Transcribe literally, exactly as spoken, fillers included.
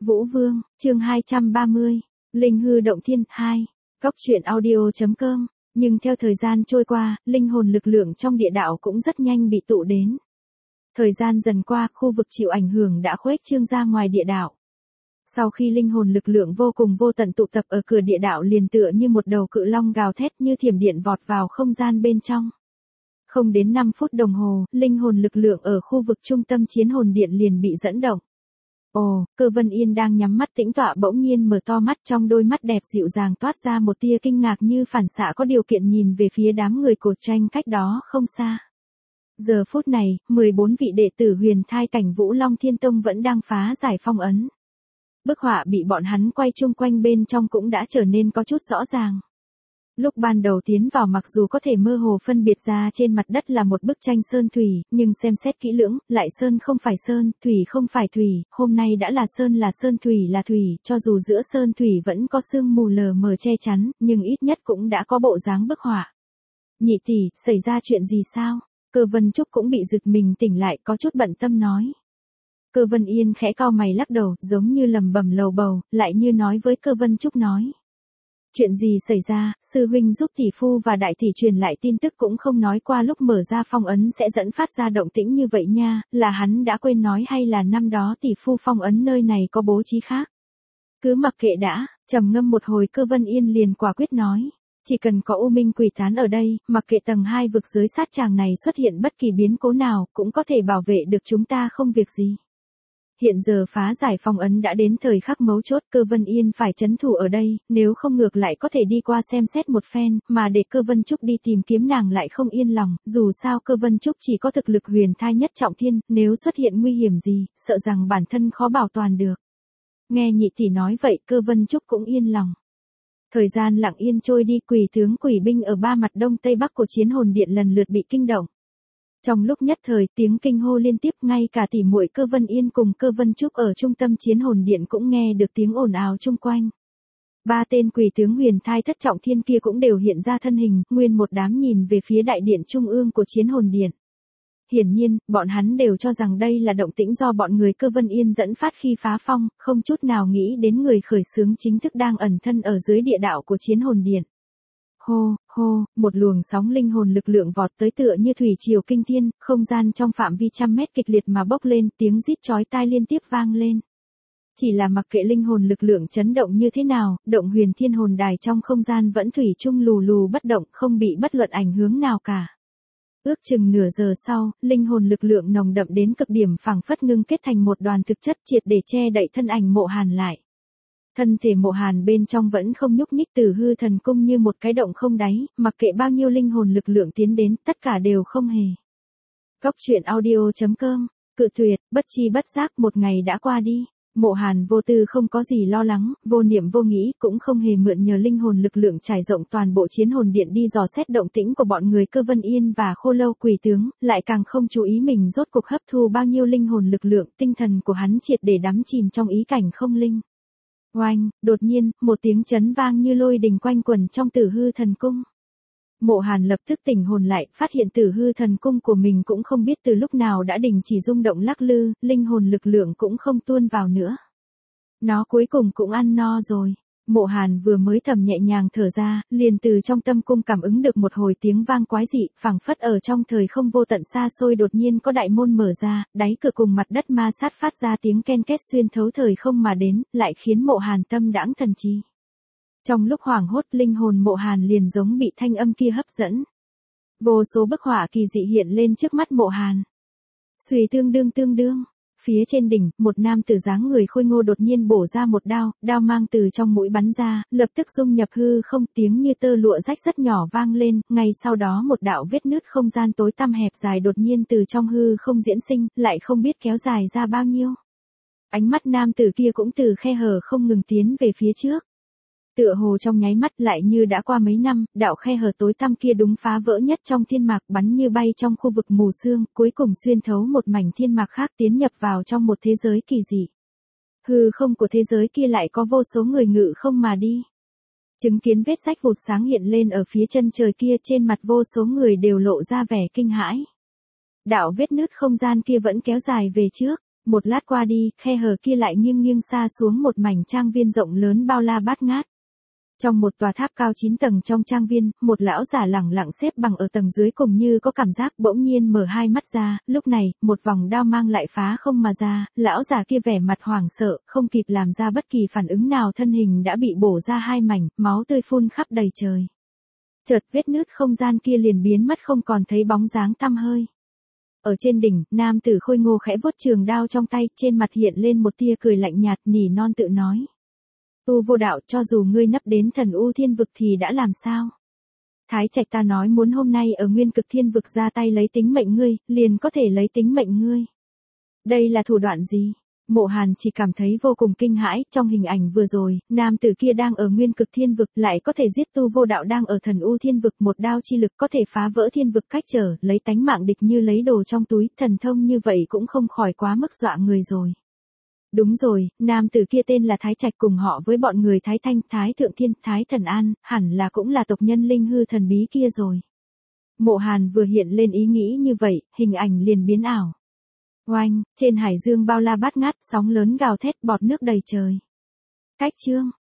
Vũ Vương, chương hai trăm ba mươi, Linh hư động thiên hai, Góc truyện audio.com, nhưng theo thời gian trôi qua, linh hồn lực lượng trong địa đạo cũng rất nhanh bị tụ đến. Thời gian dần qua, khu vực chịu ảnh hưởng đã khuếch trương ra ngoài địa đạo. Sau khi linh hồn lực lượng vô cùng vô tận tụ tập ở cửa địa đạo liền tựa như một đầu cự long gào thét như thiểm điện vọt vào không gian bên trong. Không đến năm phút đồng hồ, linh hồn lực lượng ở khu vực trung tâm chiến hồn điện liền bị dẫn động. Ồ, Cơ Vân Yên đang nhắm mắt tĩnh tọa bỗng nhiên mở to mắt, trong đôi mắt đẹp dịu dàng toát ra một tia kinh ngạc như phản xạ có điều kiện nhìn về phía đám người cột tranh cách đó không xa. Giờ phút này, mười bốn vị đệ tử huyền thai cảnh Vũ Long Thiên Tông vẫn đang phá giải phong ấn. Bức họa bị bọn hắn quay chung quanh bên trong cũng đã trở nên có chút rõ ràng. Lúc ban đầu tiến vào mặc dù có thể mơ hồ phân biệt ra trên mặt đất là một bức tranh sơn thủy, nhưng xem xét kỹ lưỡng, lại sơn không phải sơn, thủy không phải thủy, hôm nay đã là sơn là sơn thủy là thủy, cho dù giữa sơn thủy vẫn có sương mù lờ mờ che chắn, nhưng ít nhất cũng đã có bộ dáng bức họa. Nhị tỷ, xảy ra chuyện gì sao? Cơ Vân Trúc cũng bị giật mình tỉnh lại, có chút bận tâm nói. Cơ Vân Yên khẽ cau mày lắc đầu, giống như lầm bầm lầu bầu, lại như nói với Cơ Vân Trúc nói. Chuyện gì xảy ra, sư huynh giúp tỷ phu và đại tỷ truyền lại tin tức cũng không nói qua lúc mở ra phong ấn sẽ dẫn phát ra động tĩnh như vậy nha, là hắn đã quên nói hay là năm đó tỷ phu phong ấn nơi này có bố trí khác. Cứ mặc kệ đã, trầm ngâm một hồi Cơ Vân Yên liền quả quyết nói. Chỉ cần có U Minh Quỷ Tán ở đây, mặc kệ tầng hai vực giới sát tràng này xuất hiện bất kỳ biến cố nào, cũng có thể bảo vệ được chúng ta không việc gì. Hiện giờ phá giải phong ấn đã đến thời khắc mấu chốt, Cơ Vân Yên phải trấn thủ ở đây, nếu không ngược lại có thể đi qua xem xét một phen, mà để Cơ Vân Trúc đi tìm kiếm nàng lại không yên lòng, dù sao Cơ Vân Trúc chỉ có thực lực huyền thai nhất trọng thiên, nếu xuất hiện nguy hiểm gì, sợ rằng bản thân khó bảo toàn được. Nghe nhị tỷ nói vậy, Cơ Vân Trúc cũng yên lòng. Thời gian lặng yên trôi đi, quỷ tướng quỷ binh ở ba mặt đông tây bắc của chiến hồn điện lần lượt bị kinh động. Trong lúc nhất thời tiếng kinh hô liên tiếp, ngay cả tỷ muội Cơ Vân Yên cùng Cơ Vân Trúc ở trung tâm chiến hồn điện cũng nghe được tiếng ồn ào chung quanh. Ba tên quỷ tướng huyền thai thất trọng thiên kia cũng đều hiện ra thân hình, nguyên một đám nhìn về phía đại điện trung ương của chiến hồn điện. Hiển nhiên, bọn hắn đều cho rằng đây là động tĩnh do bọn người Cơ Vân Yên dẫn phát khi phá phong, không chút nào nghĩ đến người khởi xướng chính thức đang ẩn thân ở dưới địa đạo của chiến hồn điện. Hô, hô, một luồng sóng linh hồn lực lượng vọt tới tựa như thủy triều kinh thiên, không gian trong phạm vi trăm mét kịch liệt mà bốc lên, tiếng rít chói tai liên tiếp vang lên. Chỉ là mặc kệ linh hồn lực lượng chấn động như thế nào, động huyền thiên hồn đài trong không gian vẫn thủy chung lù lù bất động, không bị bất luận ảnh hưởng nào cả. Ước chừng nửa giờ sau, linh hồn lực lượng nồng đậm đến cực điểm phảng phất ngưng kết thành một đoàn thực chất triệt để che đậy thân ảnh Mộ Hàn lại. Thân thể Mộ Hàn bên trong vẫn không nhúc nhích, Tử Hư Thần Cung như một cái động không đáy, mặc kệ bao nhiêu linh hồn lực lượng tiến đến, tất cả đều không hề. Góc truyện audio.com, cự tuyệt, bất chi bất giác một ngày đã qua đi. Mộ Hàn vô tư không có gì lo lắng, vô niệm vô nghĩ, cũng không hề mượn nhờ linh hồn lực lượng trải rộng toàn bộ chiến hồn điện đi dò xét động tĩnh của bọn người Cơ Vân Yên và Khô Lâu quỷ tướng, lại càng không chú ý mình rốt cuộc hấp thu bao nhiêu linh hồn lực lượng, tinh thần của hắn triệt để đắm chìm trong ý cảnh không linh. Oanh, đột nhiên, một tiếng chấn vang như lôi đình quanh quẩn trong Tử Hư Thần Cung. Mộ Hàn lập tức tỉnh hồn lại, phát hiện Tử Hư Thần Cung của mình cũng không biết từ lúc nào đã đình chỉ rung động lắc lư, linh hồn lực lượng cũng không tuôn vào nữa. Nó cuối cùng cũng ăn no rồi. Mộ Hàn vừa mới thầm nhẹ nhàng thở ra, liền từ trong tâm cung cảm ứng được một hồi tiếng vang quái dị, phảng phất ở trong thời không vô tận xa xôi đột nhiên có đại môn mở ra, đáy cửa cùng mặt đất ma sát phát ra tiếng ken két xuyên thấu thời không mà đến, lại khiến Mộ Hàn tâm đãng thần trí. Trong lúc hoảng hốt, linh hồn Mộ Hàn liền giống bị thanh âm kia hấp dẫn. Vô số bức họa kỳ dị hiện lên trước mắt Mộ Hàn. Xuy tương đương tương đương. Phía trên đỉnh, một nam tử dáng người khôi ngô đột nhiên bổ ra một đao, đao mang từ trong mũi bắn ra, lập tức dung nhập hư không, tiếng như tơ lụa rách rất nhỏ vang lên, ngay sau đó một đạo vết nứt không gian tối tăm hẹp dài đột nhiên từ trong hư không diễn sinh, lại không biết kéo dài ra bao nhiêu. Ánh mắt nam tử kia cũng từ khe hở không ngừng tiến về phía trước. Tựa hồ trong nháy mắt lại như đã qua mấy năm, đạo khe hở tối tăm kia đúng phá vỡ nhất trong thiên mạc, bắn như bay trong khu vực mù sương, cuối cùng xuyên thấu một mảnh thiên mạc khác tiến nhập vào trong một thế giới kỳ dị. Hư không của thế giới kia lại có vô số người ngự không mà đi. Chứng kiến vết rách vụt sáng hiện lên ở phía chân trời kia, trên mặt vô số người đều lộ ra vẻ kinh hãi. Đạo vết nứt không gian kia vẫn kéo dài về trước. Một lát qua đi, khe hở kia lại nghiêng nghiêng xa xuống một mảnh trang viên rộng lớn bao la bát ngát. Trong một tòa tháp cao chín tầng trong trang viên, một lão giả lẳng lặng xếp bằng ở tầng dưới cùng như có cảm giác bỗng nhiên mở hai mắt ra, lúc này, một vòng đao mang lại phá không mà ra, lão giả kia vẻ mặt hoảng sợ, không kịp làm ra bất kỳ phản ứng nào thân hình đã bị bổ ra hai mảnh, máu tươi phun khắp đầy trời. Chợt vết nứt không gian kia liền biến mất không còn thấy bóng dáng tăm hơi. Ở trên đỉnh, nam tử khôi ngô khẽ vuốt trường đao trong tay, trên mặt hiện lên một tia cười lạnh nhạt, nỉ non tự nói. Tu vô đạo, cho dù ngươi nấp đến thần u thiên vực thì đã làm sao? Thái Trạch ta nói muốn hôm nay ở nguyên cực thiên vực ra tay lấy tính mệnh ngươi, liền có thể lấy tính mệnh ngươi. Đây là thủ đoạn gì? Mộ Hàn chỉ cảm thấy vô cùng kinh hãi, trong hình ảnh vừa rồi, nam tử kia đang ở nguyên cực thiên vực, lại có thể giết tu vô đạo đang ở thần u thiên vực, một đao chi lực có thể phá vỡ thiên vực cách trở, lấy tánh mạng địch như lấy đồ trong túi, thần thông như vậy cũng không khỏi quá mức dọa người rồi. Đúng rồi, nam tử kia tên là Thái Trạch, cùng họ với bọn người Thái Thanh, Thái Thượng Thiên, Thái Thần An, hẳn là cũng là tộc nhân linh hư thần bí kia rồi. Mộ Hàn vừa hiện lên ý nghĩ như vậy, hình ảnh liền biến ảo. Oanh, trên hải dương bao la bát ngát, sóng lớn gào thét, bọt nước đầy trời. Cách chương